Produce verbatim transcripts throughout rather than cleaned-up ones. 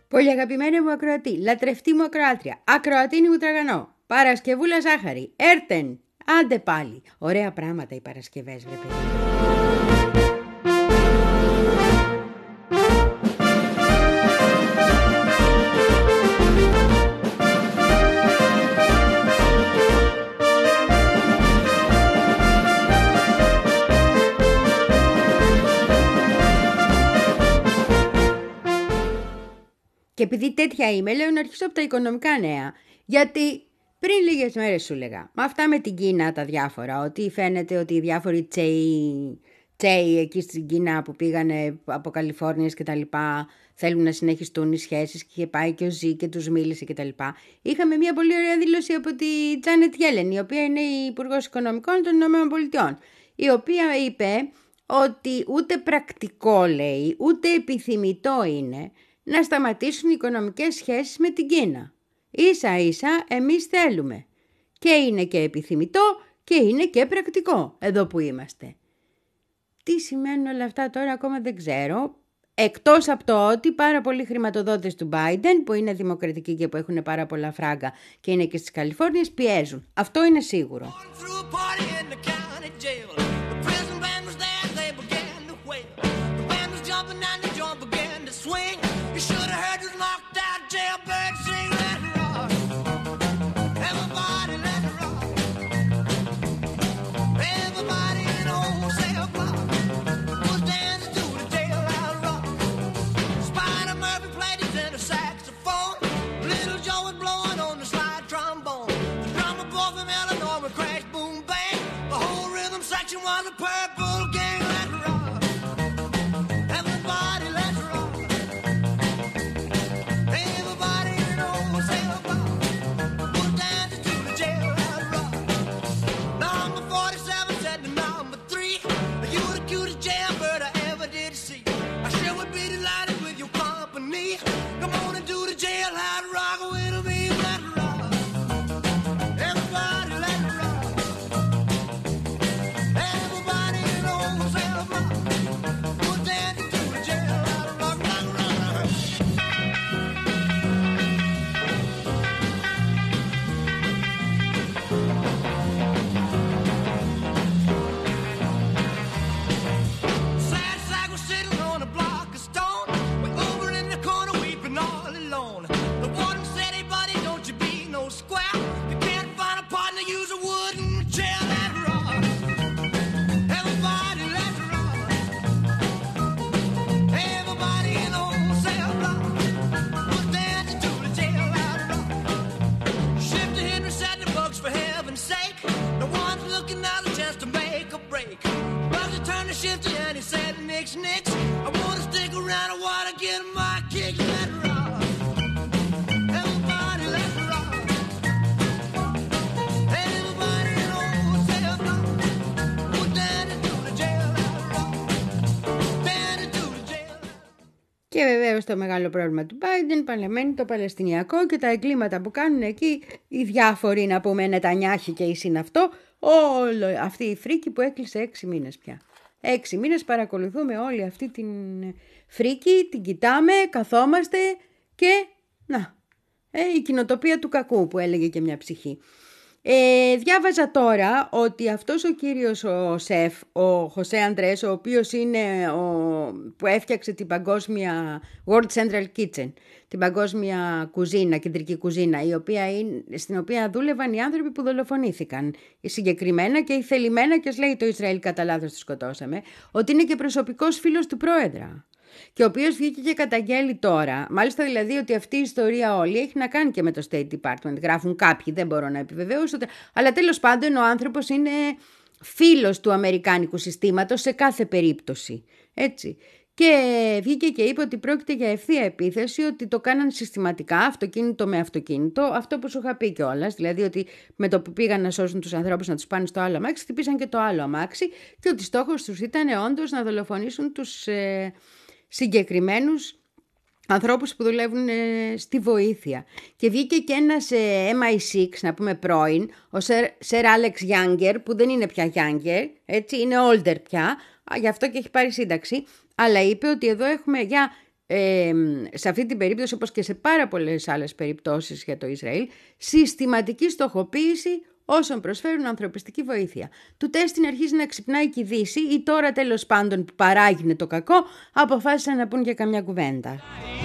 Πολύ αγαπημένη μου ακροατή, λατρευτή μου ακροάτρια, ακροατίνη μου τραγανό, Παρασκευούλα Ζάχαρη, έρτεν, άντε πάλι. Ωραία πράγματα οι Παρασκευές, βρε παιδί. Και επειδή τέτοια είμαι, λέω να αρχίσω από τα οικονομικά νέα. Γιατί πριν λίγες μέρες σου έλεγα, με αυτά με την Κίνα τα διάφορα, ότι φαίνεται ότι οι διάφοροι τσέι, τσέι εκεί στην Κίνα που πήγανε από Καλιφόρνιας και τα λοιπά, θέλουν να συνεχιστούν οι σχέσεις, και είχε πάει και ο Ζη και τους μίλησε και τα λοιπά. Είχαμε μια πολύ ωραία δήλωση από τη Τζάνετ Γέλεν, η οποία είναι η Υπουργός Οικονομικών των ΗΠΑ, η οποία είπε ότι ούτε πρακτικό, λέει, ούτε επιθυμητό είναι να σταματήσουν οι οικονομικές σχέσεις με την Κίνα. Ίσα ίσα εμείς θέλουμε. Και είναι και επιθυμητό και είναι και πρακτικό εδώ που είμαστε. Τι σημαίνουν όλα αυτά τώρα ακόμα δεν ξέρω. Εκτός από το ότι πάρα πολλοί χρηματοδότες του Biden, που είναι δημοκρατικοί και που έχουν πάρα πολλά φράγκα και είναι και στις Καλιφόρνιες, πιέζουν. Αυτό είναι σίγουρο. Και βεβαίως το μεγάλο πρόβλημα του Biden παραμένει το Παλαιστινιακό και τα εγκλήματα που κάνουν εκεί οι διάφοροι, να πούμε, Νετανιάχη και η συναυτό, όλο αυτή η φρίκη που έκλεισε έξι μήνες πια. Έξι μήνες παρακολουθούμε όλη αυτή την φρίκη, την κοιτάμε, καθόμαστε και να, ε, η κοινοτοπία του κακού που έλεγε και μια ψυχή. Ε, διάβαζα τώρα ότι αυτός ο κύριος ο σεφ, ο Χωσέ Αντρές, ο οποίος είναι ο, που έφτιαξε την παγκόσμια World Central Kitchen, την παγκόσμια κουζίνα, κεντρική κουζίνα, η οποία είναι, στην οποία δούλευαν οι άνθρωποι που δολοφονήθηκαν συγκεκριμένα και θελημένα, και λέει το Ισραήλ κατά λάθος τους σκοτώσαμε, ότι είναι και προσωπικός φίλος του πρόεδρα. Και ο οποίος βγήκε και καταγγέλει τώρα, μάλιστα δηλαδή ότι αυτή η ιστορία όλη έχει να κάνει και με το State Department, γράφουν κάποιοι, δεν μπορώ να επιβεβαιώσω, αλλά τέλος πάντων ο άνθρωπος είναι φίλος του αμερικάνικου συστήματος σε κάθε περίπτωση, έτσι. Και βγήκε και είπε ότι πρόκειται για ευθεία επίθεση, ότι το κάναν συστηματικά, αυτοκίνητο με αυτοκίνητο, αυτό που σου είχα πει κιόλας, δηλαδή ότι με το που πήγαν να σώσουν τους ανθρώπους να τους πάνε στο άλλο αμάξι, χτυπήσαν και το άλλο αμάξι, και ότι στόχος τους ήταν όντως να δολοφονήσουν τους ε, συγκεκριμένους ανθρώπους που δουλεύουν ε, στη βοήθεια. Και βγήκε και ένας ε, εμ άι εξ, να πούμε πρώην, ο Sir Alex Younger, που δεν είναι πια Younger, έτσι, είναι older πια, γι' αυτό και έχει πάρει σύνταξη, αλλά είπε ότι εδώ έχουμε για Ε, σε αυτή την περίπτωση, όπως και σε πάρα πολλές άλλες περιπτώσεις για το Ισραήλ, συστηματική στοχοποίηση όσων προσφέρουν ανθρωπιστική βοήθεια. Του τέστην αρχίζει να ξυπνάει και η Δύση, ή τώρα τέλος πάντων που παράγει το κακό, αποφάσισαν να πούν και καμιά κουβέντα.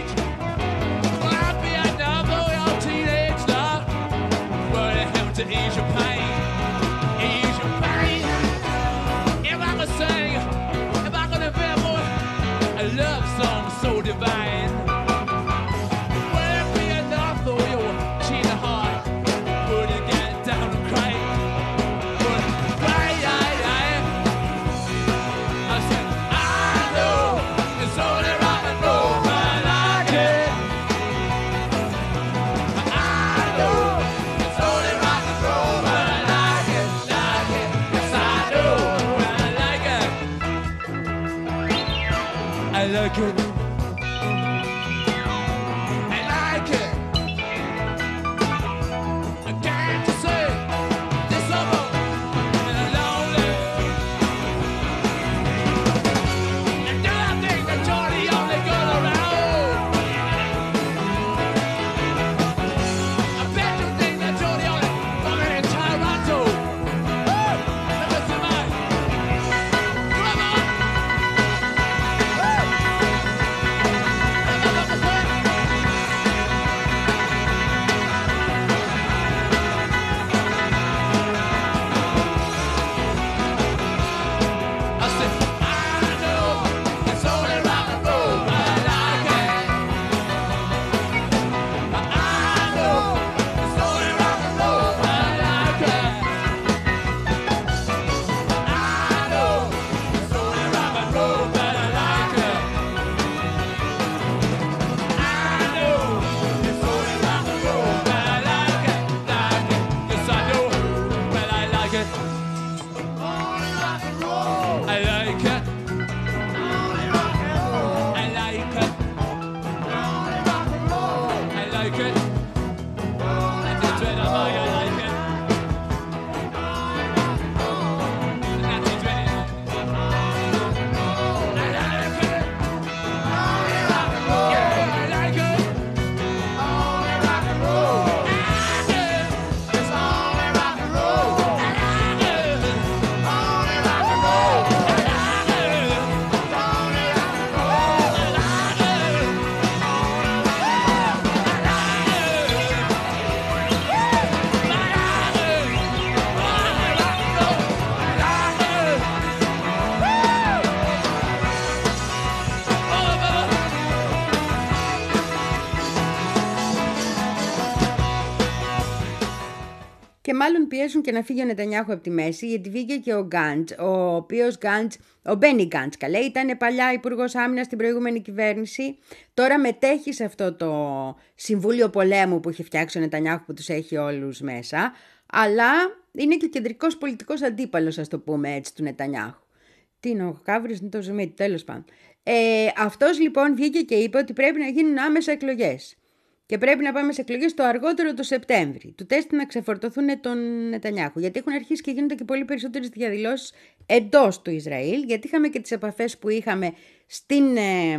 Και μάλλον πιέζουν και να φύγει ο Νετανιάχου από τη μέση, γιατί βγήκε και ο Γκάντς, ο οποίος Γκάντς, ο Μπένι Γκάντς, καλέ, ήταν παλιά υπουργός άμυνας στην προηγούμενη κυβέρνηση. Τώρα μετέχει σε αυτό το συμβούλιο πολέμου που είχε φτιάξει ο Νετανιάχου, που τους έχει όλους μέσα, αλλά είναι και κεντρικός πολιτικός αντίπαλος, ας το πούμε έτσι, του Νετανιάχου. Τι είναι ο Καύρης, είναι το ζουμί, τέλος πάντων. Ε, αυτός λοιπόν βγήκε και είπε ότι πρέπει να γίνουν άμεσα εκλογές. Και πρέπει να πάμε σε εκλογές το αργότερο το Σεπτέμβρη. Του τέστη να ξεφορτωθούν τον Νετανιάχου. Γιατί έχουν αρχίσει και γίνονται και πολύ περισσότερες διαδηλώσεις εντός του Ισραήλ. Γιατί είχαμε και τις επαφές που είχαμε στην, ε,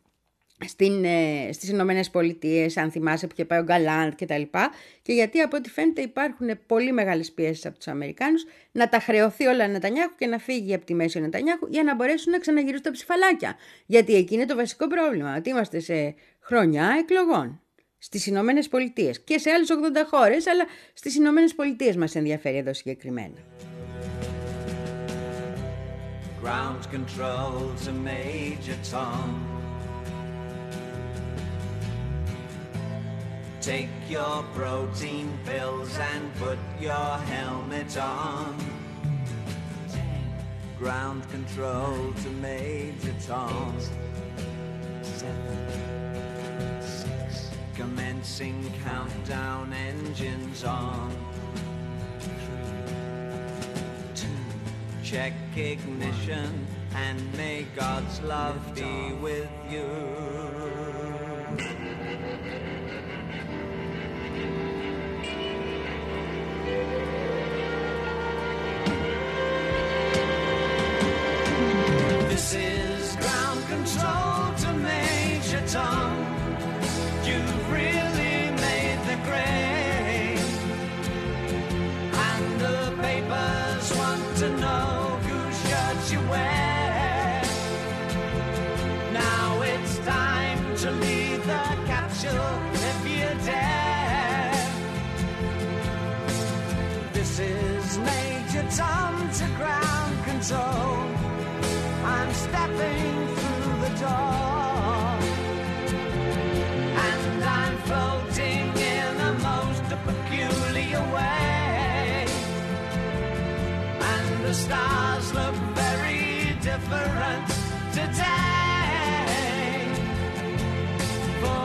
στην, ε, στις Ηνωμένες Πολιτείες, αν θυμάσαι, που είχε πάει ο Γκαλάντ και τα λοιπά. Και γιατί από ό,τι φαίνεται υπάρχουν πολύ μεγάλες πιέσεις από τους Αμερικάνους να τα χρεωθεί όλα ο Νετανιάχου και να φύγει από τη μέση ο Νετανιάχου για να μπορέσουν να ξαναγυρίσουν τα ψηφαλάκια. Γιατί εκεί είναι το βασικό πρόβλημα. Ότι είμαστε σε χρονιά εκλογών. Στις Ηνωμένες Πολιτείες και σε άλλες ογδόντα χώρες, αλλά στις Ηνωμένες Πολιτείες μας ενδιαφέρει εδώ συγκεκριμένα. Ground control to Major Tom. Take your protein pills and put your helmet on. Ground control to Major Tom. Seven. Commencing countdown, engines on. Three, two, check ignition, and may God's love be with you. This is ground control to Major Tom. special if you dare. This is Major Tom to ground control. I'm stepping through the door, and I'm floating in a most peculiar way, and the stars look very different today. For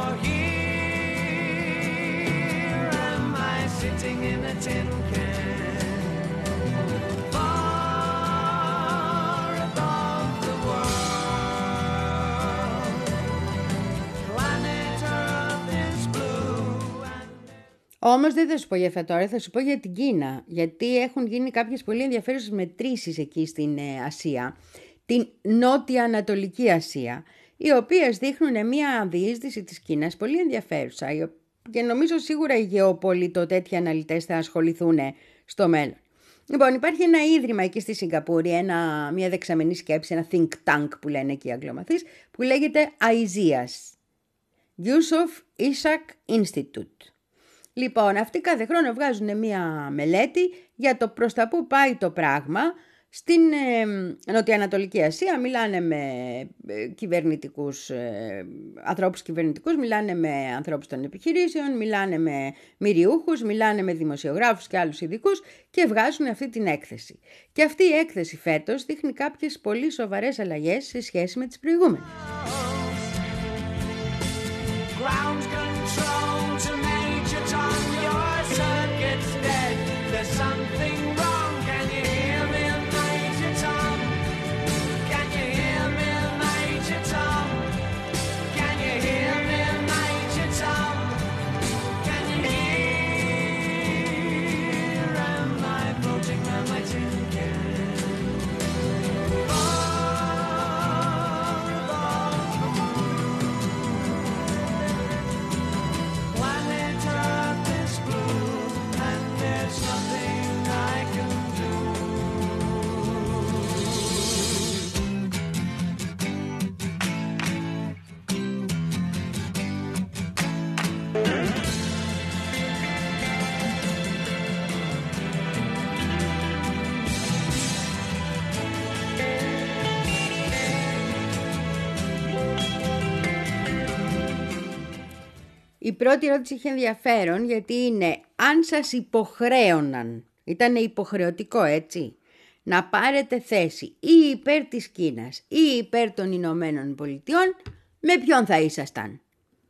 here am I sitting in a tin can, far above the world. Planet Earth is blue and... Όμως δεν θα σου πω για αυτά τώρα, θα σου πω για την Κίνα, γιατί έχουν γίνει κάποιες πολύ ενδιαφέρουσες μετρήσεις εκεί στην ε, Ασία, την Νότια Ανατολική Ασία, οι οποίες δείχνουν μια διείσδυση της Κίνας πολύ ενδιαφέρουσα και νομίζω σίγουρα οι γεωπολιτοτέτοιοι αναλυτές θα ασχοληθούν στο μέλλον. Λοιπόν, υπάρχει ένα ίδρυμα εκεί στη Σιγκαπούρη, ένα, μια δεξαμενή σκέψη, ένα think tank που λένε εκεί οι αγγλομαθείς, που λέγεται ΑΙΖΙΑΣ, Yusuf Ishak Institute. Λοιπόν, αυτοί κάθε χρόνο βγάζουν μια μελέτη για το προς τα που πάει το πράγμα στην ε, Νοτιοανατολική Ασία. Μιλάνε με ε, κυβερνητικούς, ε, ανθρώπους κυβερνητικούς, μιλάνε με ανθρώπους των επιχειρήσεων, μιλάνε με μυριούχους, μιλάνε με δημοσιογράφους και άλλους ειδικούς και βγάζουν αυτή την έκθεση. Και αυτή η έκθεση φέτος δείχνει κάποιες πολύ σοβαρές αλλαγές σε σχέση με τις προηγούμενες. Η πρώτη ερώτηση είχε ενδιαφέρον γιατί είναι αν σας υποχρέωναν, ήταν υποχρεωτικό έτσι, να πάρετε θέση ή υπέρ της Κίνας ή υπέρ των Ηνωμένων Πολιτειών, με ποιον θα ήσασταν.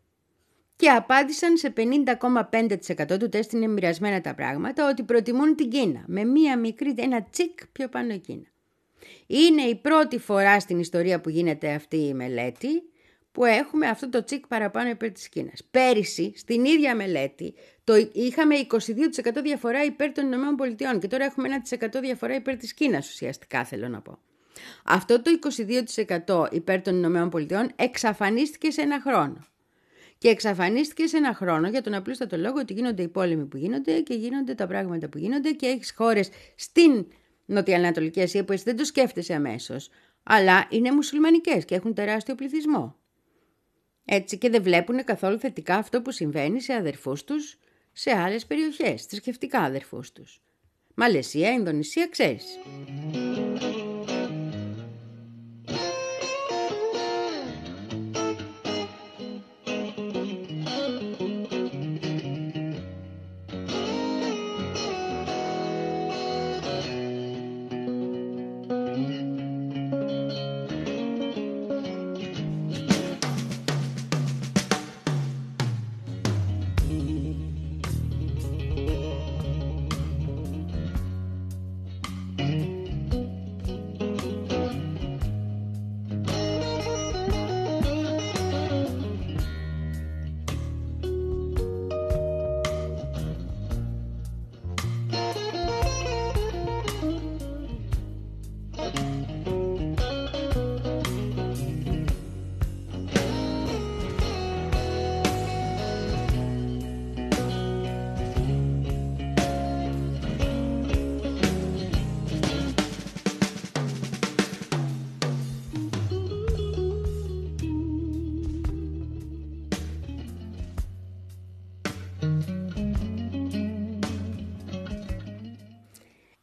Και απάντησαν σε πενήντα κόμμα πέντε τοις εκατό του τεστ, είναι μοιρασμένα τα πράγματα, ότι προτιμούν την Κίνα, με μία μικρή, ένα τσικ πιο πάνω η Κίνα. Είναι η πρώτη φορά στην ιστορία που γίνεται αυτή η μελέτη που έχουμε αυτό το τσικ παραπάνω υπέρ της Κίνας. Πέρυσι, στην ίδια μελέτη, το είχαμε είκοσι δύο τοις εκατό διαφορά υπέρ των ΗΠΑ και τώρα έχουμε ένα τοις εκατό διαφορά υπέρ της Κίνας ουσιαστικά, θέλω να πω. Αυτό το είκοσι δύο τοις εκατό υπέρ των ΗΠΑ εξαφανίστηκε σε ένα χρόνο. Και εξαφανίστηκε σε ένα χρόνο για τον απλούστατο λόγο ότι γίνονται οι πόλεμοι που γίνονται και γίνονται τα πράγματα που γίνονται και έχεις χώρες στην Νοτιοανατολική Ασία που εσύ δεν το σκέφτεσαι αμέσως, αλλά είναι μουσουλμανικές και έχουν τεράστιο πληθυσμό. Έτσι και δεν βλέπουν καθόλου θετικά αυτό που συμβαίνει σε αδερφούς τους σε άλλες περιοχές, θρησκευτικά αδερφούς τους. Μαλαισία, Ινδονησία, ξέρεις.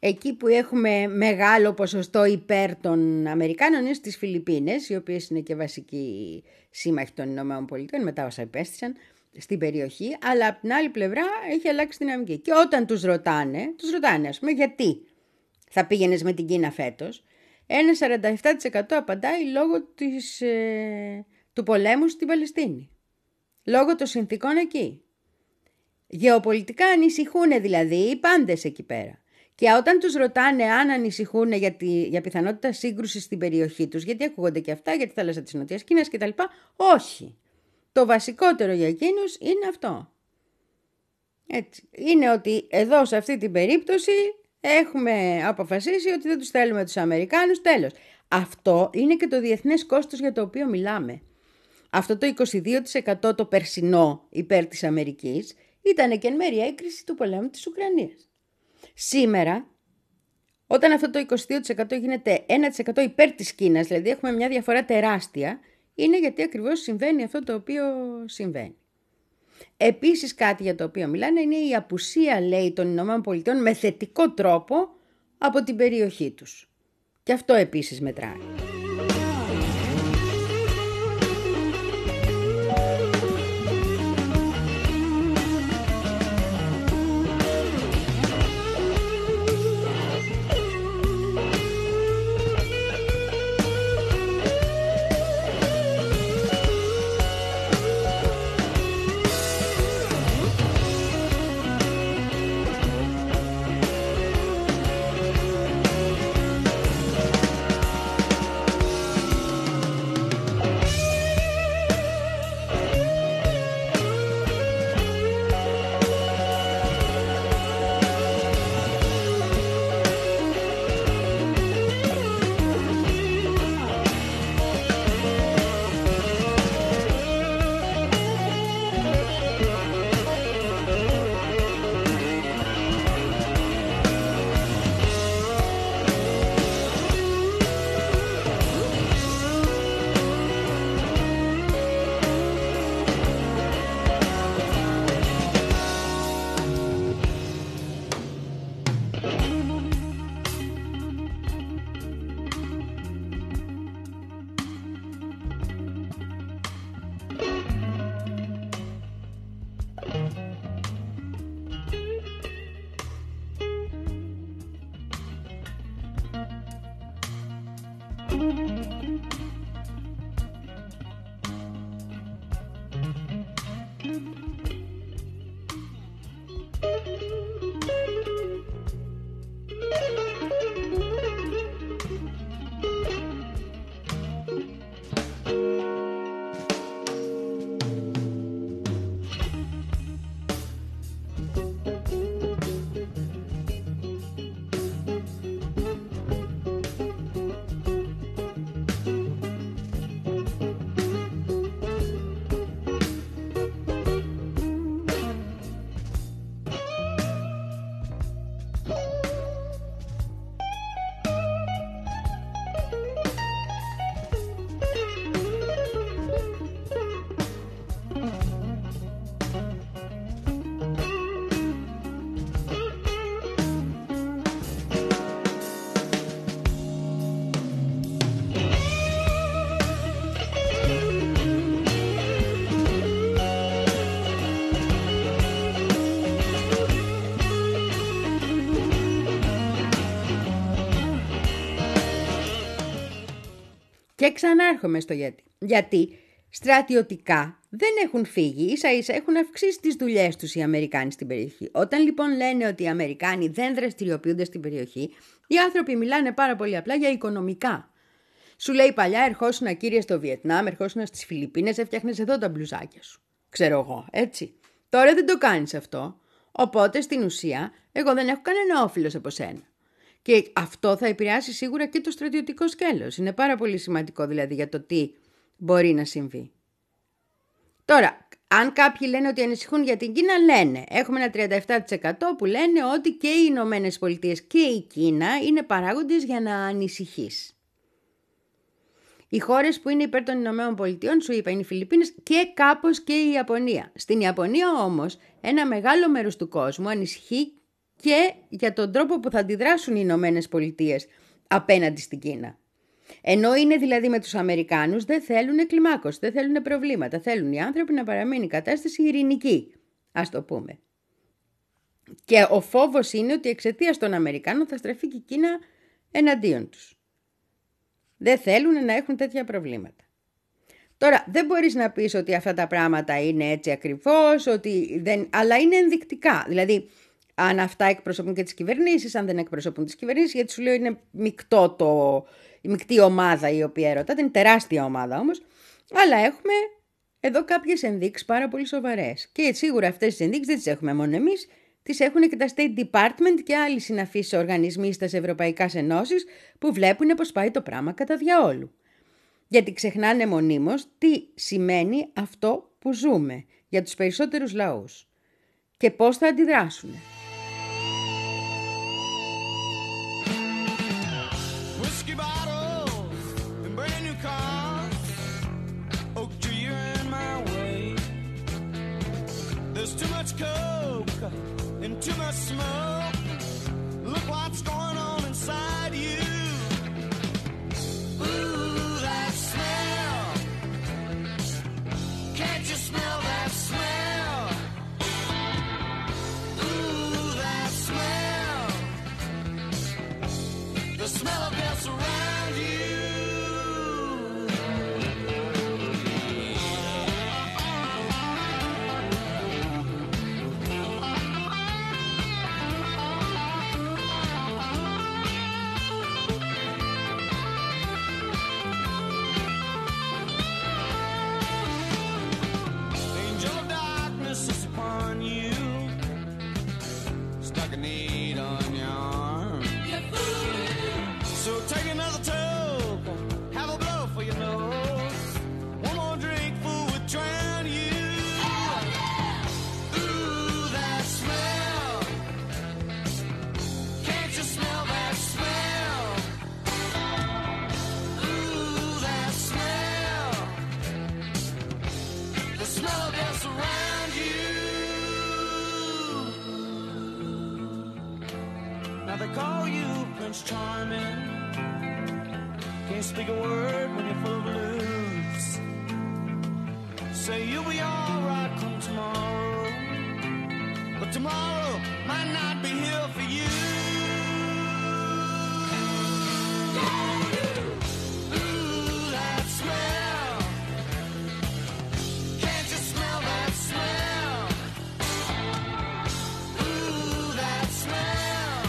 Εκεί που έχουμε μεγάλο ποσοστό υπέρ των Αμερικάνων είναι στις Φιλιππίνες, οι οποίες είναι και βασικοί σύμμαχοι των Ηνωμένων Πολιτειών, μετά όσα υπέστησαν στην περιοχή, αλλά από την άλλη πλευρά έχει αλλάξει τη δυναμική. Και όταν τους ρωτάνε, τους ρωτάνε ας πούμε γιατί θα πήγαινες με την Κίνα φέτος, ένα σαράντα επτά τοις εκατό απαντάει λόγω της, ε, του πολέμου στην Παλαιστίνη. Λόγω των συνθήκων εκεί. Γεωπολιτικά ανησυχούν δηλαδή οι πάντες εκεί πέρα. Και όταν τους ρωτάνε αν ανησυχούν για, τη, για πιθανότητα σύγκρουση στην περιοχή τους, γιατί ακούγονται και αυτά, για τη θάλασσα της Νοτιάς Κίνας κτλ. Όχι. Το βασικότερο για εκείνους είναι αυτό. Έτσι. Είναι ότι εδώ σε αυτή την περίπτωση έχουμε αποφασίσει ότι δεν τους θέλουμε τους Αμερικάνους, τέλος. Αυτό είναι και το διεθνές κόστος για το οποίο μιλάμε. Αυτό το είκοσι δύο τοις εκατό το περσινό υπέρ της Αμερικής ήταν και εν μέρει έκρηση του πολέμου της Ουκρανίας. Σήμερα, όταν αυτό το είκοσι δύο τοις εκατό γίνεται ένα τοις εκατό υπέρ της Κίνας, δηλαδή έχουμε μια διαφορά τεράστια, είναι γιατί ακριβώς συμβαίνει αυτό το οποίο συμβαίνει. Επίσης κάτι για το οποίο μιλάνε είναι η απουσία, λέει, των Ηνωμένων Πολιτειών με θετικό τρόπο από την περιοχή τους. Και αυτό επίσης μετράει. Και ξανάρχομαι στο γιατί. Γιατί στρατιωτικά δεν έχουν φύγει, ίσα ίσα έχουν αυξήσει τις δουλειές τους οι Αμερικάνοι στην περιοχή. Όταν λοιπόν λένε ότι οι Αμερικάνοι δεν δραστηριοποιούνται στην περιοχή, οι άνθρωποι μιλάνε πάρα πολύ απλά για οικονομικά. Σου λέει παλιά ερχόσουνα κύριε στο Βιετνάμ, ερχόσουνα στις Φιλιππίνες, έφτιαχνες εδώ τα μπλουζάκια σου. Ξέρω εγώ, έτσι. Τώρα δεν το κάνεις αυτό, οπότε στην ουσία εγώ δεν έχω κανένα όφελος από σένα. Και αυτό θα επηρεάσει σίγουρα και το στρατιωτικό σκέλος. Είναι πάρα πολύ σημαντικό δηλαδή για το τι μπορεί να συμβεί. Τώρα, αν κάποιοι λένε ότι ανησυχούν για την Κίνα, λένε. Έχουμε ένα τριάντα επτά τοις εκατό που λένε ότι και οι Ηνωμένες Πολιτείες και η Κίνα είναι παράγοντες για να ανησυχείς. Οι χώρες που είναι υπέρ των Ηνωμένων Πολιτειών, σου είπα, είναι οι Φιλιππίνες και κάπως και η Ιαπωνία. Στην Ιαπωνία όμως, ένα μεγάλο μέρος του κόσμου ανησυχεί και για τον τρόπο που θα αντιδράσουν οι Ηνωμένες Πολιτείες απέναντι στην Κίνα. Ενώ είναι δηλαδή με τους Αμερικάνους, δεν θέλουν κλιμάκωση, δεν θέλουν προβλήματα. Θέλουν οι άνθρωποι να παραμείνει η κατάσταση ειρηνική, ας το πούμε. Και ο φόβος είναι ότι εξαιτίας των Αμερικάνων θα στραφεί και η Κίνα εναντίον τους. Δεν θέλουν να έχουν τέτοια προβλήματα. Τώρα, δεν μπορείς να πεις ότι αυτά τα πράγματα είναι έτσι ακριβώς, ότι δεν... αλλά είναι ενδεικτικά. Δηλαδή, αν αυτά εκπροσωπούν και τις κυβερνήσεις, αν δεν εκπροσωπούν τις κυβερνήσεις, γιατί σου λέω είναι μεικτό το... η μεικτή ομάδα η οποία ερωτάται, είναι τεράστια ομάδα όμως, αλλά έχουμε εδώ κάποιες ενδείξεις πάρα πολύ σοβαρές. Και σίγουρα αυτές τις ενδείξεις δεν τις έχουμε μόνο εμείς, τις έχουν και τα State Department και άλλοι συναφείς οργανισμοί στις ευρωπαϊκές ενώσεις που βλέπουν πως πάει το πράγμα κατά διαόλου. Γιατί ξεχνάνε μονίμως τι σημαίνει αυτό που ζούμε για τους περισσότερους λαούς και πώς θα αντιδράσουν. And too much smoke. Look what's going on inside you. Ooh, that smell. Can't you smell that smell? Ooh, that smell. The smell of death around you. Now they call you Prince Charming. Can't speak a word when you're full of blues. Say you'll be alright come tomorrow, but tomorrow might not be here for you. Ooh, that smell. Can't you smell that smell? Ooh, that smell.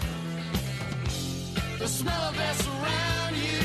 The smell of death around you.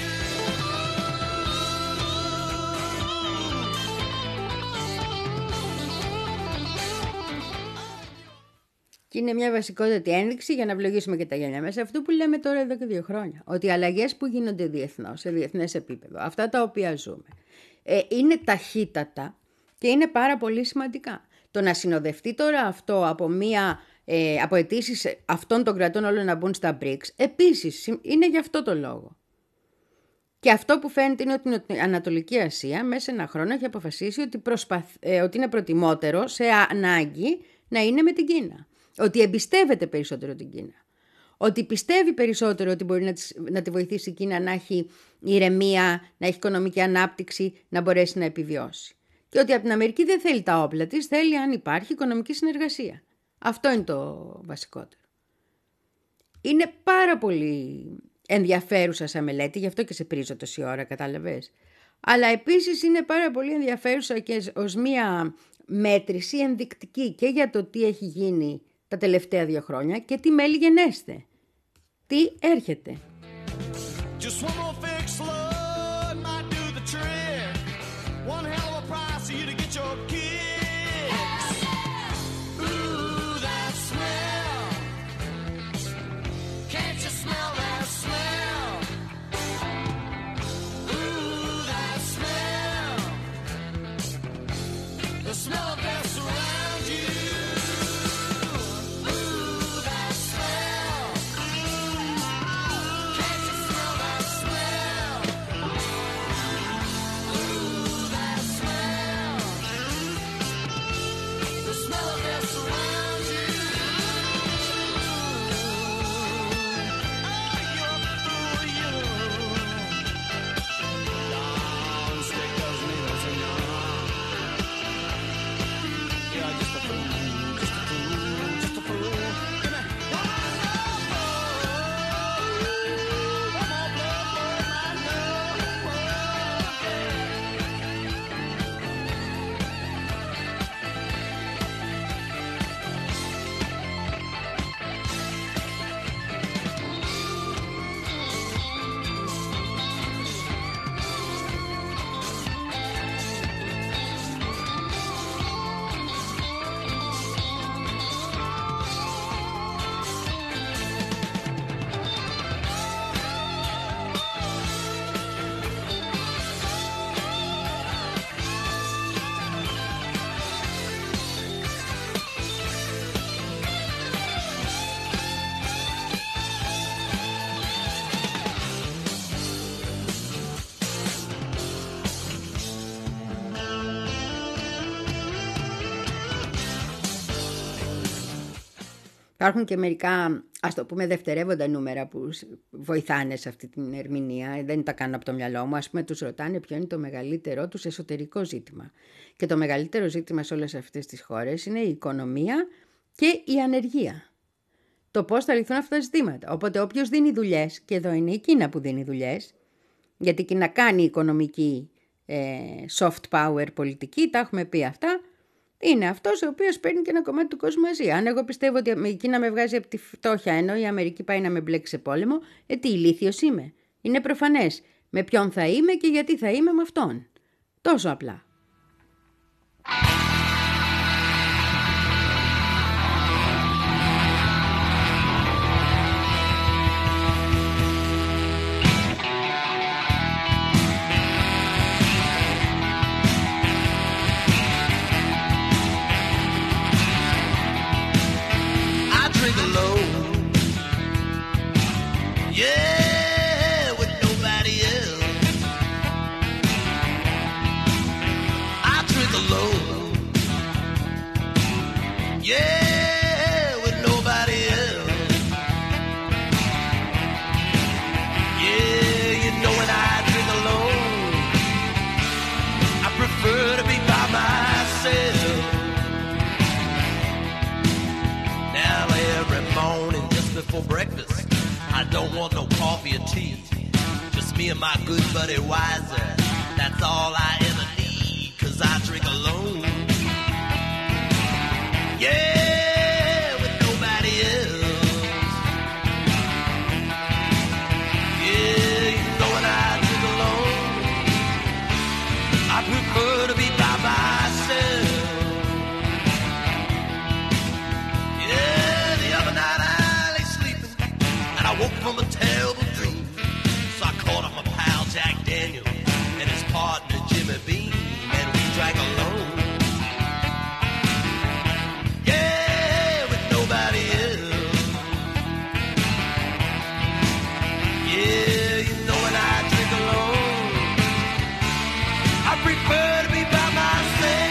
Και είναι μια βασικότατη ένδειξη για να ευλογήσουμε και τα γένια μέσα αυτού που λέμε τώρα εδώ και δύο χρόνια. Ότι οι αλλαγές που γίνονται διεθνώς, σε διεθνές επίπεδο, αυτά τα οποία ζούμε, ε, είναι ταχύτατα και είναι πάρα πολύ σημαντικά. Το να συνοδευτεί τώρα αυτό από μια... Ε, από αιτήσεις αυτών των κρατών όλων να μπουν στα μπρικς, επίσης είναι γι' αυτό το λόγο. Και αυτό που φαίνεται είναι ότι η Ανατολική Ασία μέσα σε ένα χρόνο έχει αποφασίσει ότι, προσπαθ... ε, ότι είναι προτιμότερο σε ανάγκη να είναι με την Κίνα. Ότι εμπιστεύεται περισσότερο την Κίνα. Ότι πιστεύει περισσότερο ότι μπορεί να, της... να τη βοηθήσει η Κίνα να έχει ηρεμία, να έχει οικονομική ανάπτυξη, να μπορέσει να επιβιώσει. Και ότι από την Αμερική δεν θέλει τα όπλα της, θέλει αν υπάρχει οικονομική συνεργασία. Αυτό είναι το βασικότερο. Είναι πάρα πολύ ενδιαφέρουσα σαν μελέτη, γι' αυτό και σε πρίζω τόση ώρα, κατάλαβες. Αλλά επίσης είναι πάρα πολύ ενδιαφέρουσα και ως μία μέτρηση ενδεικτική και για το τι έχει γίνει τα τελευταία δύο χρόνια και τι μέλη γενέστε. Τι έρχεται. Just one more fix, Lord, might do the trick. One hell of a price for you to get your kicks. Ooh, that smell. Can't you smell that smell? Ooh, that smell. The smell of death surrounds you. Ooh, that smell. Can't you smell that smell? Υπάρχουν και μερικά, ας το πούμε, δευτερεύοντα νούμερα που βοηθάνε σε αυτή την ερμηνεία. Δεν τα κάνω από το μυαλό μου. Ας πούμε, τους ρωτάνε ποιο είναι το μεγαλύτερό τους εσωτερικό ζήτημα. Και το μεγαλύτερο ζήτημα σε όλες αυτές τις χώρες είναι η οικονομία και η ανεργία. Το πώς θα λυθούν αυτά τα ζητήματα. Οπότε όποιος δίνει δουλειές, και εδώ είναι η Κίνα που δίνει δουλειές, γιατί η Κίνα κάνει οικονομική ε, soft power πολιτική, τα έχουμε πει αυτά, είναι αυτός ο οποίος παίρνει και ένα κομμάτι του κόσμου μαζί. Αν εγώ πιστεύω ότι η Κίνα με βγάζει από τη φτώχεια, ενώ η Αμερική πάει να με μπλέξει σε πόλεμο, ε, τι ηλίθιος είμαι. Είναι προφανές με ποιον θα είμαι και γιατί θα είμαι με αυτόν. Τόσο απλά. Yeah, with nobody else. I drink alone. Yeah, with nobody else. Yeah, you know when I drink alone, I prefer to be by myself. Now every morning just before breakfast, I don't want no coffee or tea. Just me and my good buddy Wiser. That's all I ever need, 'cause I drink alone. Yeah, with nobody else. Yeah, you know when I drink alone, I prefer to be by myself. Yeah, the other night I lay sleeping, I woke from a terrible dream. So I called up my pal Jack Daniel and his partner Jimmy Beam, and we drank alone. Yeah, with nobody else. Yeah, you know when I drink alone, I prefer to be by myself.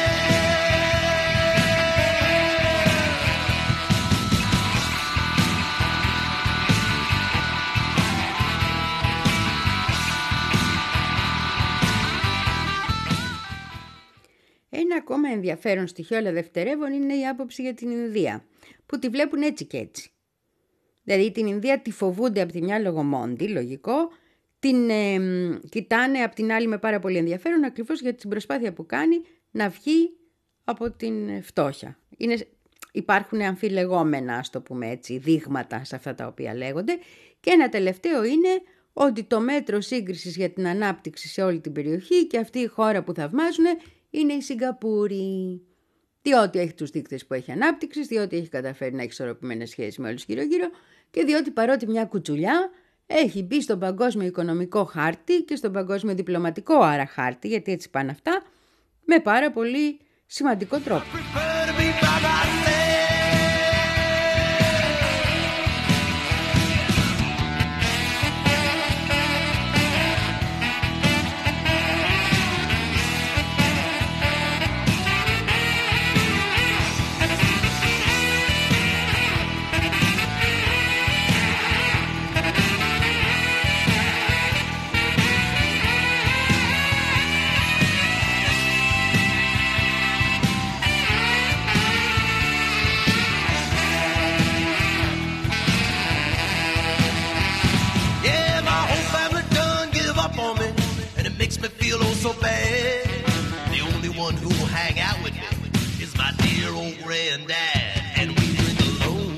Ένα ακόμα ενδιαφέρον στοιχείο, αλλά δευτερεύον, είναι η άποψη για την Ινδία, που τη βλέπουν έτσι και έτσι. Δηλαδή την Ινδία τη φοβούνται από τη μια λόγω μόντι, λογικό, την ε, κοιτάνε από την άλλη με πάρα πολύ ενδιαφέρον, ακριβώς για την προσπάθεια που κάνει να βγει από την φτώχεια. Είναι, υπάρχουν αμφιλεγόμενα, ας το πούμε έτσι, δείγματα σε αυτά τα οποία λέγονται. Και ένα τελευταίο είναι ότι το μέτρο σύγκρισης για την ανάπτυξη σε όλη την περιοχή και αυτή η χώρα που θαυμάζουν είναι η Σιγκαπούρη. Διότι έχει τους δείκτες που έχει ανάπτυξης, διότι έχει καταφέρει να έχει ισορροπημένες σχέσεις με όλους γύρω-γύρω και διότι παρότι μια κουτσουλιά έχει μπει στον παγκόσμιο οικονομικό χάρτη και στον παγκόσμιο διπλωματικό άρα χάρτη, γιατί έτσι πάνε αυτά, με πάρα πολύ σημαντικό τρόπο. Me feel oh so bad. The only one who will hang out with me is my dear old granddad, and we drink alone.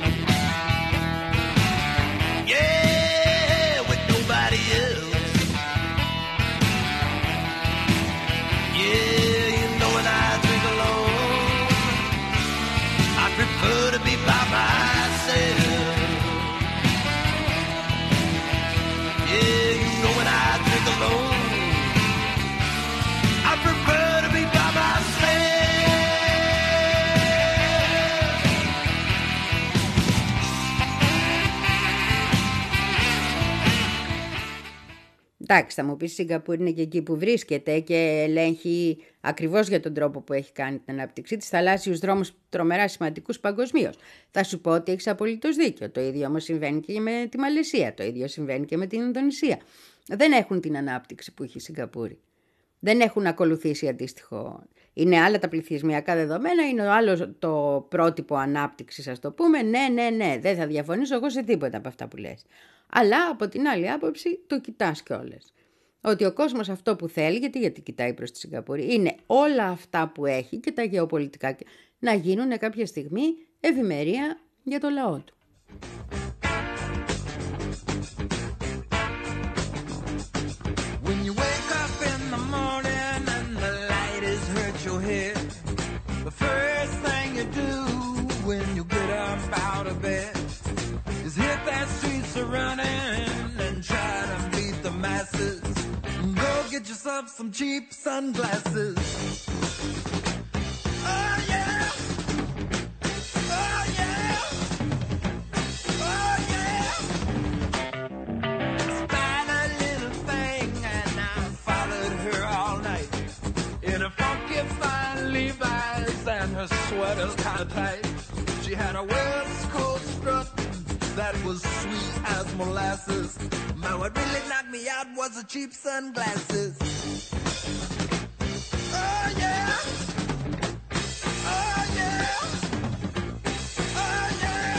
Yeah, with nobody else. Yeah, you know when I drink alone, I prefer to be by myself. Yeah, you know when I drink alone, I prefer to be by myself. Εντάξει, θα μου πεις η Σιγκαπούρη είναι και εκεί που βρίσκεται και ελέγχει ακριβώς για τον τρόπο που έχει κάνει την ανάπτυξή της θαλάσσιους δρόμους τρομερά σημαντικούς παγκοσμίως. Θα σου πω ότι έχεις απολύτως δίκιο. Το ίδιο όμως συμβαίνει και με τη Μαλαισία, το ίδιο συμβαίνει και με την Ινδονησία. Δεν έχουν την ανάπτυξη που έχει η Σιγκαπούρη. Δεν έχουν ακολουθήσει αντίστοιχο. Είναι άλλα τα πληθυσμιακά δεδομένα, είναι άλλο το πρότυπο ανάπτυξης, ας το πούμε. Ναι, ναι, ναι, δεν θα διαφωνήσω εγώ σε τίποτα από αυτά που λες. Αλλά από την άλλη άποψη το κοιτάς κιόλας. Ότι ο κόσμος αυτό που θέλει, γιατί, γιατί κοιτάει προς τη Σιγκαπούρη, είναι όλα αυτά που έχει και τα γεωπολιτικά να γίνουν κάποια στιγμή ευημερία για το λαό του. Get yourself some cheap sunglasses. Oh yeah. Oh yeah. Oh yeah. Spied a little thing and I followed her all night in a funky fine Levi's and her sweater's kind of tight. She had a West Coast strut that was sweet as molasses. Man, what really knocked me out was the cheap sunglasses. Oh yeah. Oh yeah. Oh yeah.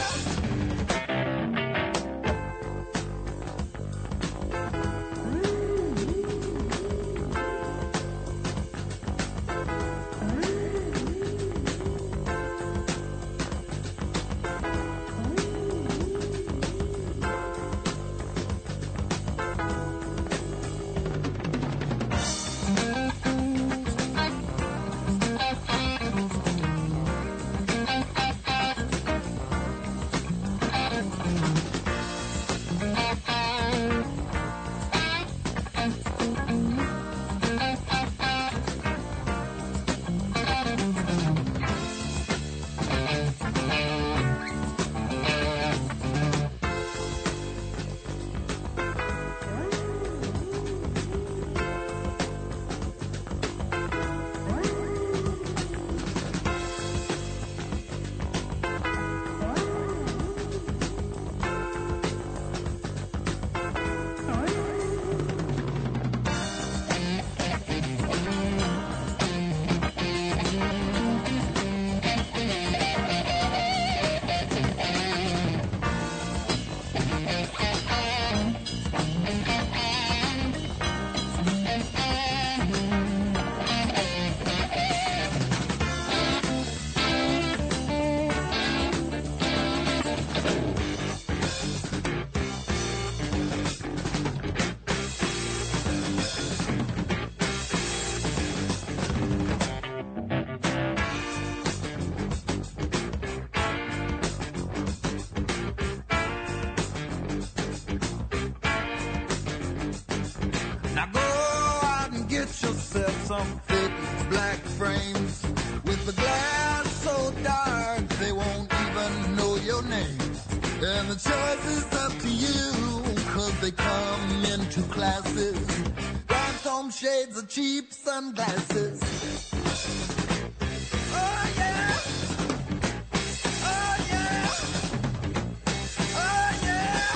Some thick black frames with the glass so dark they won't even know your name. And the choice is up to you, cause they come in two classes. Rhinestone shades of cheap sunglasses. Oh yeah. Oh yeah. Oh yeah.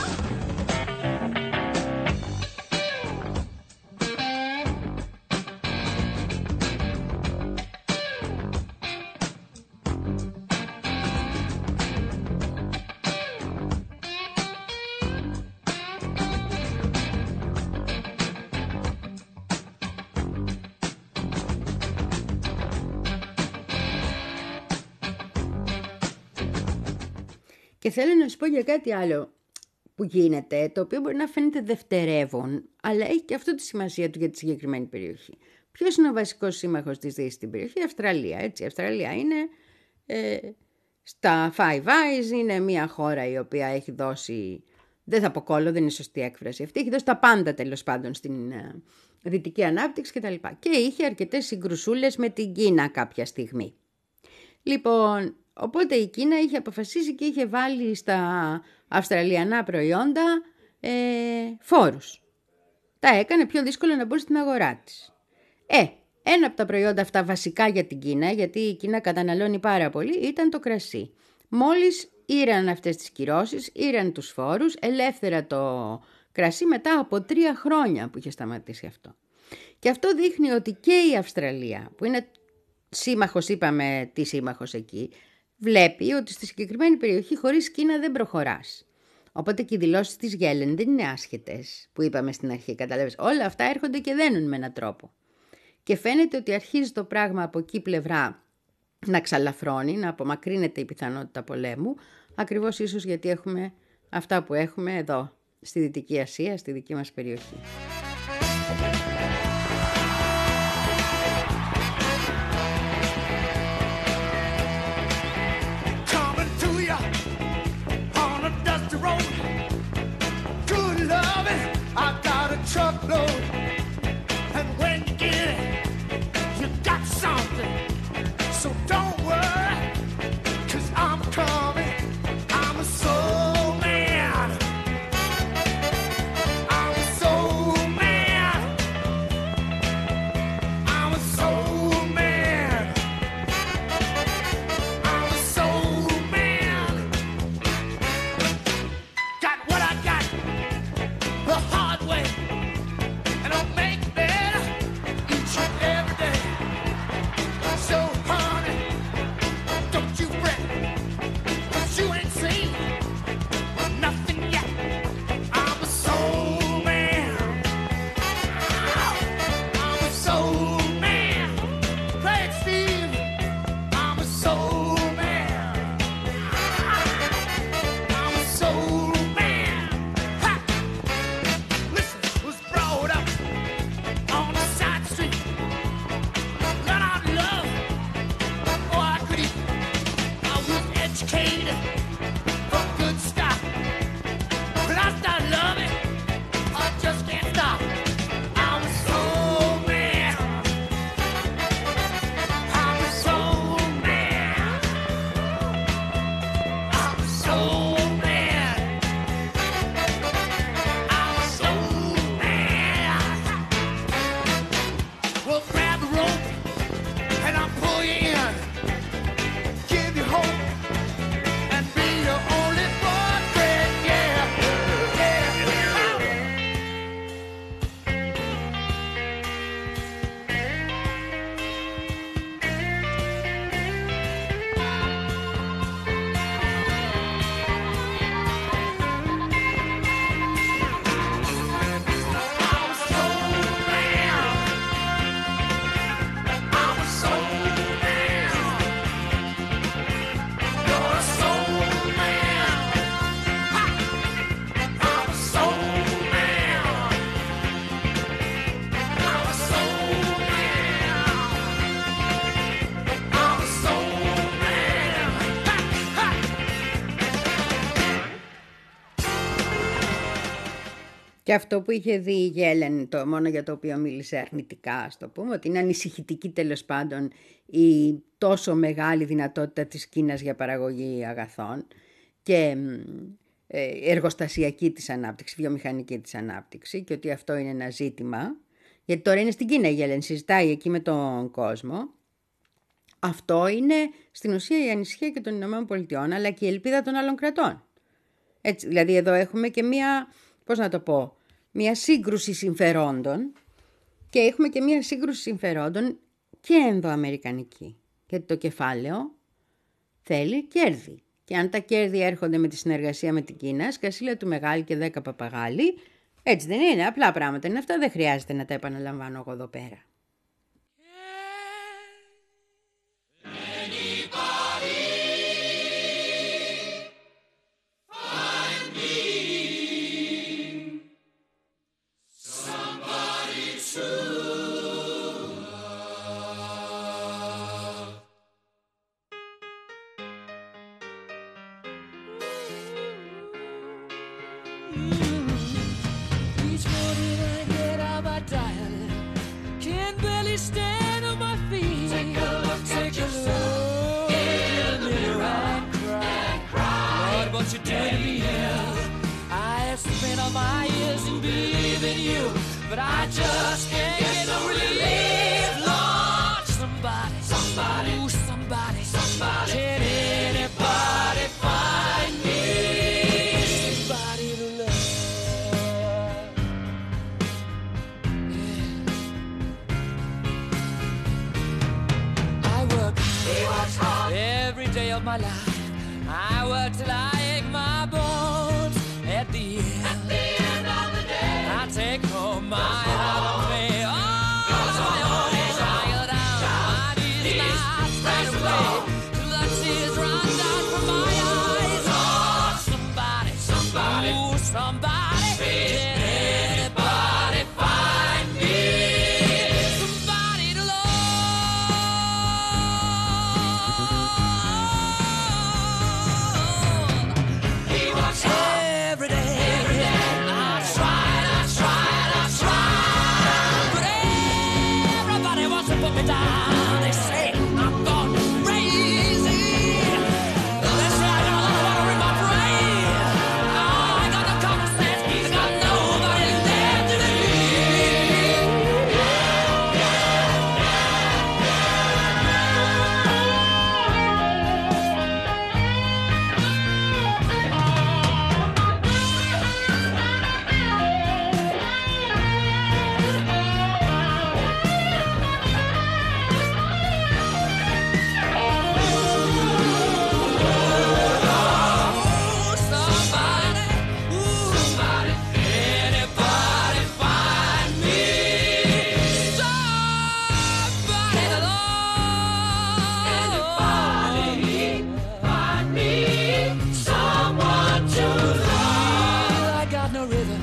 Και θέλω να σου πω για κάτι άλλο που γίνεται, το οποίο μπορεί να φαίνεται δευτερεύον, αλλά έχει και αυτό τη σημασία του για τη συγκεκριμένη περιοχή. Ποιος είναι ο βασικός σύμμαχος της Δύσης στην περιοχή? Η Αυστραλία, έτσι. Η Αυστραλία είναι ε, στα Five Eyes, είναι μια χώρα η οποία έχει δώσει, δεν θα πω κόλλο, δεν είναι σωστή έκφραση αυτή, έχει δώσει τα πάντα τέλος πάντων στην ε, δυτική ανάπτυξη κτλ. Και είχε αρκετές συγκρουσούλες με την Κίνα κάποια στιγμή. Λοιπόν, οπότε η Κίνα είχε αποφασίσει και είχε βάλει στα αυστραλιανά προϊόντα ε, φόρους. τα έκανε πιο δύσκολο να μπουν στην αγορά της. Ε, ένα από τα προϊόντα αυτά βασικά για την Κίνα, γιατί η Κίνα καταναλώνει πάρα πολύ, ήταν το κρασί. Μόλις ήραν αυτές τις κυρώσεις, ήραν τους φόρους, ελεύθερα το κρασί μετά από τρία χρόνια που είχε σταματήσει αυτό. Και αυτό δείχνει ότι και η Αυστραλία, που είναι σύμμαχος, είπαμε τι σύμμαχος εκεί, βλέπει ότι στη συγκεκριμένη περιοχή χωρίς Κίνα δεν προχωράς. Οπότε και οι δηλώσεις της Γέλεν δεν είναι άσχετες, που είπαμε στην αρχή, καταλάβες. Όλα αυτά έρχονται και δένουν με έναν τρόπο. Και φαίνεται ότι αρχίζει το πράγμα από εκεί πλευρά να ξαλαφρώνει, να απομακρύνεται η πιθανότητα πολέμου, ακριβώς ίσως γιατί έχουμε αυτά που έχουμε εδώ, στη Δυτική Ασία, στη δική μας περιοχή. Truckload, and when you get it, you got something. So don't worry, 'cause I'm coming. I'm a soul man. I'm a soul man. I'm a soul man. I'm a soul man. Got what I got the hard way. Και αυτό που είχε δει η Γέλεν, το μόνο για το οποίο μίλησε αρνητικά, ας το πούμε, ότι είναι ανησυχητική τέλος πάντων η τόσο μεγάλη δυνατότητα της Κίνας για παραγωγή αγαθών και εργοστασιακή της ανάπτυξη, βιομηχανική της ανάπτυξη, και ότι αυτό είναι ένα ζήτημα, γιατί τώρα είναι στην Κίνα η Γέλεν, συζητάει εκεί με τον κόσμο. Αυτό είναι στην ουσία η ανησυχία και των Ηνωμένων Πολιτειών, αλλά και η ελπίδα των άλλων κρατών. Έτσι, δηλαδή εδώ έχουμε και μία, πώς να το πω, μία σύγκρουση συμφερόντων, και έχουμε και μία σύγκρουση συμφερόντων και ενδοαμερικανική. Γιατί το κεφάλαιο θέλει κέρδη. Και αν τα κέρδη έρχονται με τη συνεργασία με την Κίνα, σκασίλα του μεγάλη και δέκα παπαγάλοι, έτσι δεν είναι, απλά πράγματα είναι αυτά, δεν χρειάζεται να τα επαναλαμβάνω εγώ εδώ πέρα. but I just can't get no relief. Lord, somebody, somebody, ooh, somebody, somebody, can anybody find me somebody to love? Yeah. I work, he works hard every day of my life. I work till I ache my bones. At the end, at the end of the day, I take home my heart of me. Oh, my own child down, my knees not straight away, till the tears run down from my eyes. Oh, somebody, somebody, ooh, somebody, can anybody find me somebody to love? He works every day. I tried, I tried, I tried, but everybody wants to put me down. They say I'm gone crazy. They say I got a lot of water in my brain. Oh, I got no common sense. I got nobody there to believe. Ooh, somebody, ooh, somebody, anybody find me somebody to love? Anybody find me someone to love? I got no rhythm.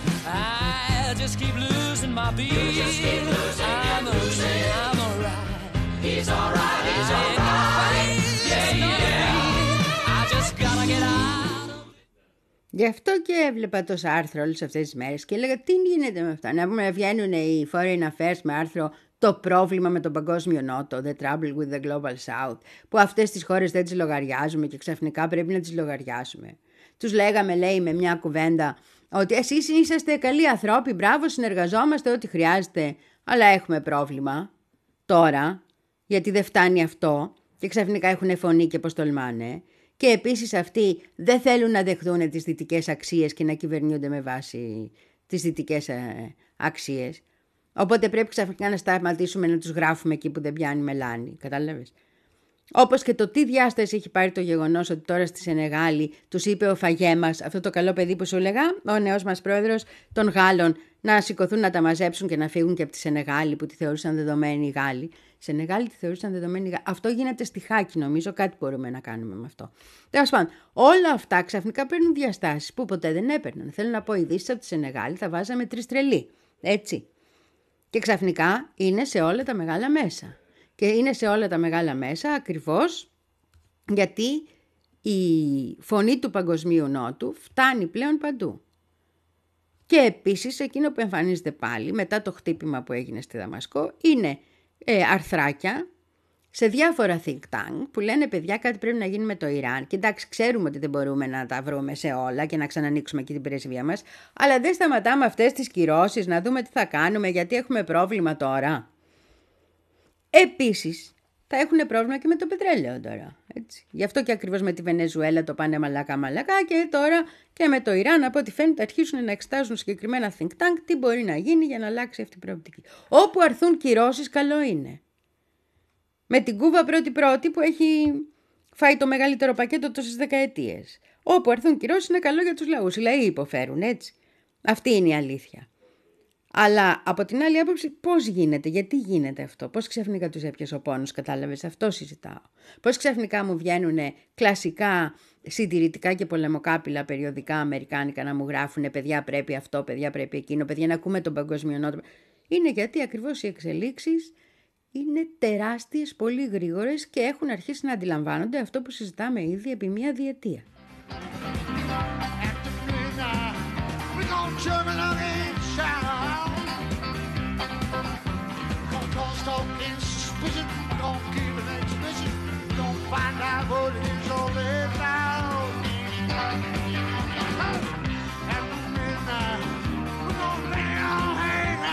I just keep losing my beat. I'm okay, I'm alright. He's alright, he's alright. Yeah, yeah. I just gotta get out of. Γι' αυτό και έβλεπα τόσα άρθρα όλες αυτές τις μέρες και έλεγα τι γίνεται με αυτά. Να πούμε, βγαίνουν οι Foreign Affairs με άρθρο το πρόβλημα με τον Παγκόσμιο Νότο, The Trouble with the Global South, που αυτές τις χώρες δεν τις λογαριάζουμε και ξαφνικά πρέπει να τις λογαριάσουμε. Τους λέγαμε, λέει, με μια κουβέντα ότι εσείς είσαστε καλοί ανθρώποι, μπράβο, συνεργαζόμαστε ό,τι χρειάζεται, αλλά έχουμε πρόβλημα τώρα, γιατί δεν φτάνει αυτό και ξαφνικά έχουν φωνή και πως τολμάνε. Και επίσης αυτοί δεν θέλουν να δεχθούν τις δυτικές αξίες και να κυβερνιούνται με βάση τις δυτικές ε, αξίες. Οπότε πρέπει ξαφνικά να σταματήσουμε να τους γράφουμε εκεί που δεν πιάνει μελάνη. Κατάλαβες? Όπως και το τι διάσταση έχει πάρει το γεγονός ότι τώρα στη Σενεγάλη τους είπε ο Φαγέμας, αυτό το καλό παιδί που σου έλεγα, ο νέος μας πρόεδρος των Γάλλων, να σηκωθούν να τα μαζέψουν και να φύγουν και από τη Σενεγάλη που τη θεωρούσαν δεδομένη οι Γάλλοι. Σενεγάλη τη θεωρούσαν δεδομένη οι Γάλλοι. Αυτό γίνεται στη Χάκη, νομίζω, κάτι μπορούμε να κάνουμε με αυτό. Τέλος πάντων, όλα αυτά ξαφνικά παίρνουν διαστάσεις που ποτέ δεν έπαιρναν. Θέλω να πω, ειδήσεις από τη Σενεγάλη θα βάζαμε τρεις τρελοί. Έτσι. Και ξαφνικά είναι σε όλα τα μεγάλα μέσα. Και είναι σε όλα τα μεγάλα μέσα ακριβώς γιατί η φωνή του Παγκοσμίου Νότου φτάνει πλέον παντού. Και επίσης εκείνο που εμφανίζεται πάλι μετά το χτύπημα που έγινε στη Δαμασκό είναι ε, αρθράκια σε διάφορα think tank που λένε παιδιά κάτι πρέπει να γίνει με το Ιράν. Και εντάξει, ξέρουμε ότι δεν μπορούμε να τα βρούμε σε όλα και να ξανανοίξουμε και την πρεσβεία μας, αλλά δεν σταματάμε αυτές τις κυρώσεις να δούμε τι θα κάνουμε γιατί έχουμε πρόβλημα τώρα. Επίσης, θα έχουν πρόβλημα και με το πετρέλαιο τώρα. Έτσι. Γι' αυτό και ακριβώς με τη Βενεζουέλα το πάνε μαλάκα-μαλάκα και τώρα και με το Ιράν, από ό,τι φαίνεται, αρχίσουν να εξετάζουν συγκεκριμένα think tank τι μπορεί να γίνει για να αλλάξει αυτή η προοπτική. Όπου αρθούν κυρώσεις, καλό είναι. Με την Κούβα πρώτη-πρώτη που έχει φάει το μεγαλύτερο πακέτο τόσες δεκαετίες. Όπου αρθούν κυρώσεις είναι καλό για τους λαούς. Οι λαοί υποφέρουν, έτσι. Αυτή είναι η αλήθεια. Αλλά από την άλλη άποψη πώς γίνεται, γιατί γίνεται αυτό, πώς ξαφνικά τους έπιασε ο πόνος, κατάλαβες, αυτό συζητάω. Πώς ξαφνικά μου βγαίνουν κλασικά συντηρητικά και πολεμοκάπηλα περιοδικά αμερικάνικα να μου γράφουν παιδιά πρέπει αυτό, παιδιά πρέπει εκείνο, παιδιά να ακούμε τον Παγκόσμιο Νότο. Είναι γιατί ακριβώς οι εξελίξεις είναι τεράστιες, πολύ γρήγορες και έχουν αρχίσει να αντιλαμβάνονται αυτό που συζητάμε ήδη επί μία διετία. Find out what it's all about. After midnight, we're gonna lay our hands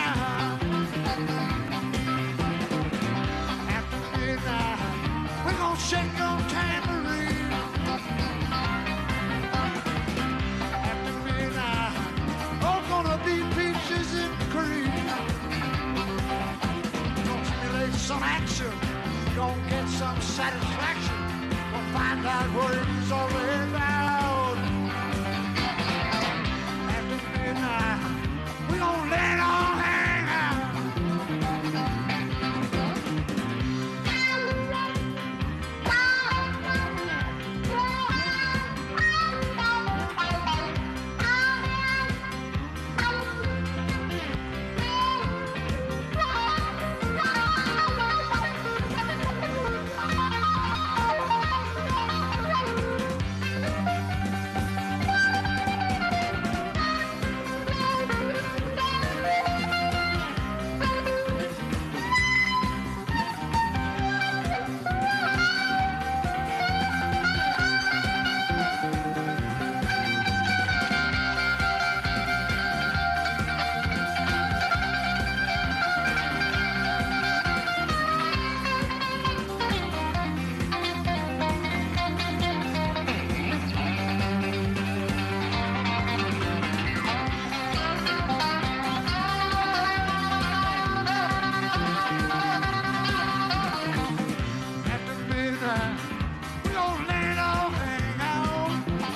We're gonna let it all hang out.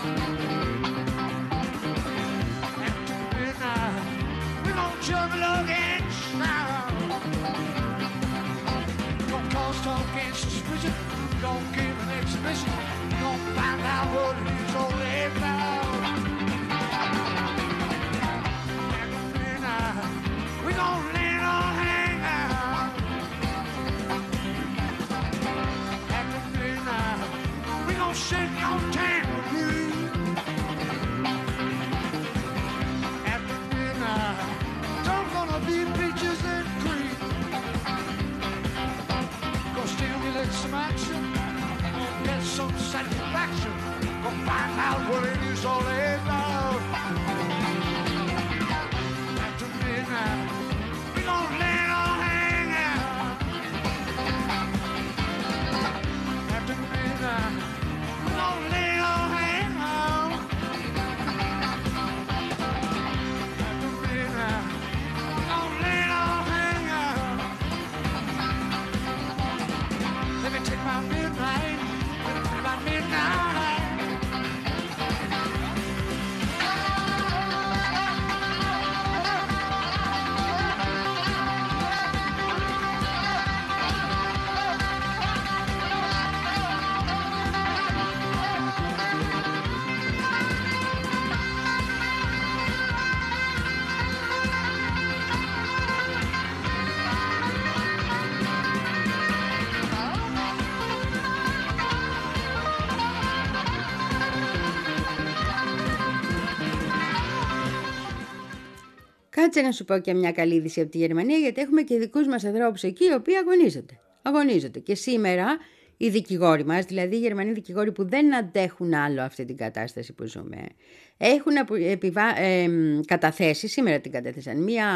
After midnight, we're gonna jump lug and shout. Don't cause talk and suspicion. Don't give an exhibition. Don't find out what it is all about. After midnight, we're gonna let it all hang out. After midnight, we're gonna sit on tambourine. After midnight, don't gonna be peaches and cream. Gonna stimulate some action. Get some satisfaction. Gonna find out what it is all about. After midnight, we gonna let it all hang out. After midnight, we gonna let it all hang out. After midnight, we gonna let it all hang out. Let me take my midnight. About midnight. Κάτσε να σου πω και μια καλή είδηση από τη Γερμανία, γιατί έχουμε και δικούς μας ανθρώπους εκεί οι οποίοι αγωνίζονται. Αγωνίζονται. Και σήμερα οι δικηγόροι μας, δηλαδή οι Γερμανοί δικηγόροι που δεν αντέχουν άλλο αυτή την κατάσταση που ζούμε, έχουν επιβα... ε, καταθέσει, σήμερα την κατέθεσαν, μια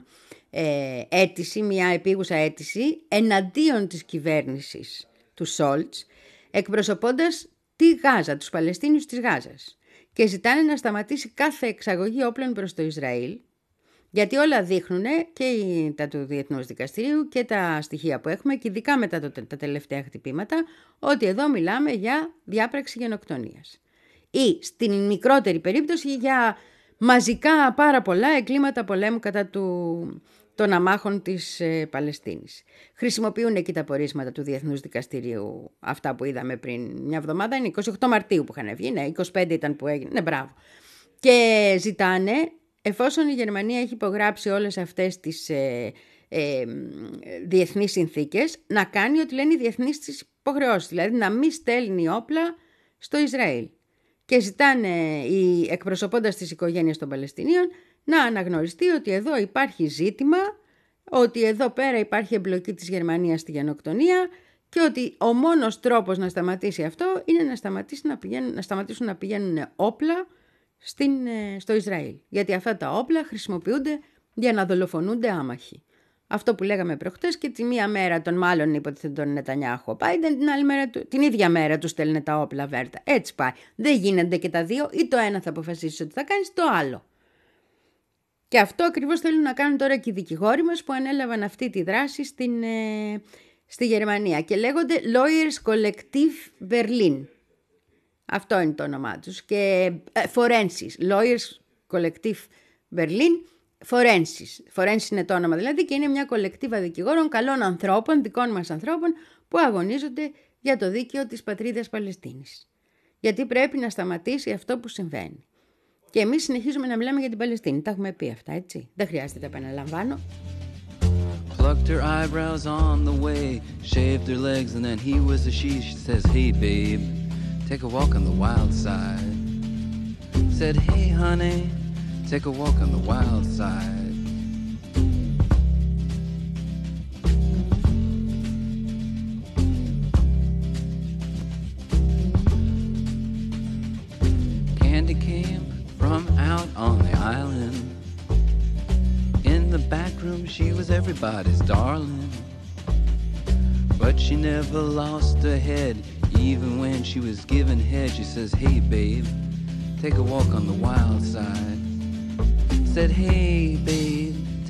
ε, αίτηση, μια επίγουσα αίτηση εναντίον της κυβέρνησης του Σόλτς, εκπροσωπώντας τη Γάζα, τους Παλαιστίνιους της Γάζας. Και ζητάνε να σταματήσει κάθε εξαγωγή όπλων προς το Ισραήλ, γιατί όλα δείχνουν και τα του Διεθνούς Δικαστηρίου και τα στοιχεία που έχουμε, και ειδικά μετά το, τα τελευταία χτυπήματα, ότι εδώ μιλάμε για διάπραξη γενοκτονίας. Ή στην μικρότερη περίπτωση για μαζικά πάρα πολλά εγκλήματα πολέμου κατά του, των αμάχων της ε, Παλαιστίνης. Χρησιμοποιούν εκεί τα πορίσματα του Διεθνούς Δικαστηρίου, αυτά που είδαμε πριν μια εβδομάδα, είναι εικοστή ογδόη Μαρτίου που είχαν βγει, ναι, είκοσι πέντε ήταν που έγινε, ναι, μπράβο. Και ζητάνε, εφόσον η Γερμανία έχει υπογράψει όλες αυτές τις ε, ε, διεθνείς συνθήκες, να κάνει ό,τι λένε οι διεθνείς τις υποχρεώσεις, δηλαδή να μην στέλνει όπλα στο Ισραήλ. Και ζητάνε, οι εκπροσωπώντας τις οικογένειες των Παλαιστινίων, να αναγνωριστεί ότι εδώ υπάρχει ζήτημα, ότι εδώ πέρα υπάρχει εμπλοκή της Γερμανίας στη γενοκτονία και ότι ο μόνος τρόπος να σταματήσει αυτό είναι να, σταματήσει να, πηγαίνουν, να σταματήσουν να πηγαίνουν όπλα στην, στο Ισραήλ. Γιατί αυτά τα όπλα χρησιμοποιούνται για να δολοφονούνται άμαχοι. Αυτό που λέγαμε προχτές, και τη μία μέρα τον μάλλον υποτίθεται τον Νετανιάχου Πάιντεν, την άλλη μέρα, την ίδια μέρα του στέλνε τα όπλα Βέρτα. Έτσι πάει. Δεν γίνεται και τα δύο, ή το ένα θα αποφασίσει ότι θα κάνεις, το άλλο. Και αυτό ακριβώς θέλουν να κάνουν τώρα και οι δικηγόροι μας που ανέλαβαν αυτή τη δράση στην, ε, στη Γερμανία και λέγονται Lawyers Collective Berlin. Αυτό είναι το όνομά τους. Και ε, Forensis, Lawyers Collective Berlin, Forensis. Forensis είναι το όνομα δηλαδή, και είναι μια κολεκτίβα δικηγόρων καλών ανθρώπων, δικών μας ανθρώπων, που αγωνίζονται για το δίκαιο της πατρίδας Παλαιστίνης. Γιατί πρέπει να σταματήσει αυτό που συμβαίνει. Και εμείς συνεχίζουμε να μιλάμε για την Παλαιστίνη. Τα έχουμε πει αυτά, έτσι. Δεν χρειάζεται να τα επαναλαμβάνω. Plucked her eyebrows on the way, shaved her legs, and then he was a she. She says, hey babe, take a walk on the wild side. Said, hey honey, take a walk on the wild side. Candy came from out on the island. In the back room she was everybody's darling. But she never lost her head. Even when she was giving head, she says, hey babe, take a walk on the wild side. Said, hey babe,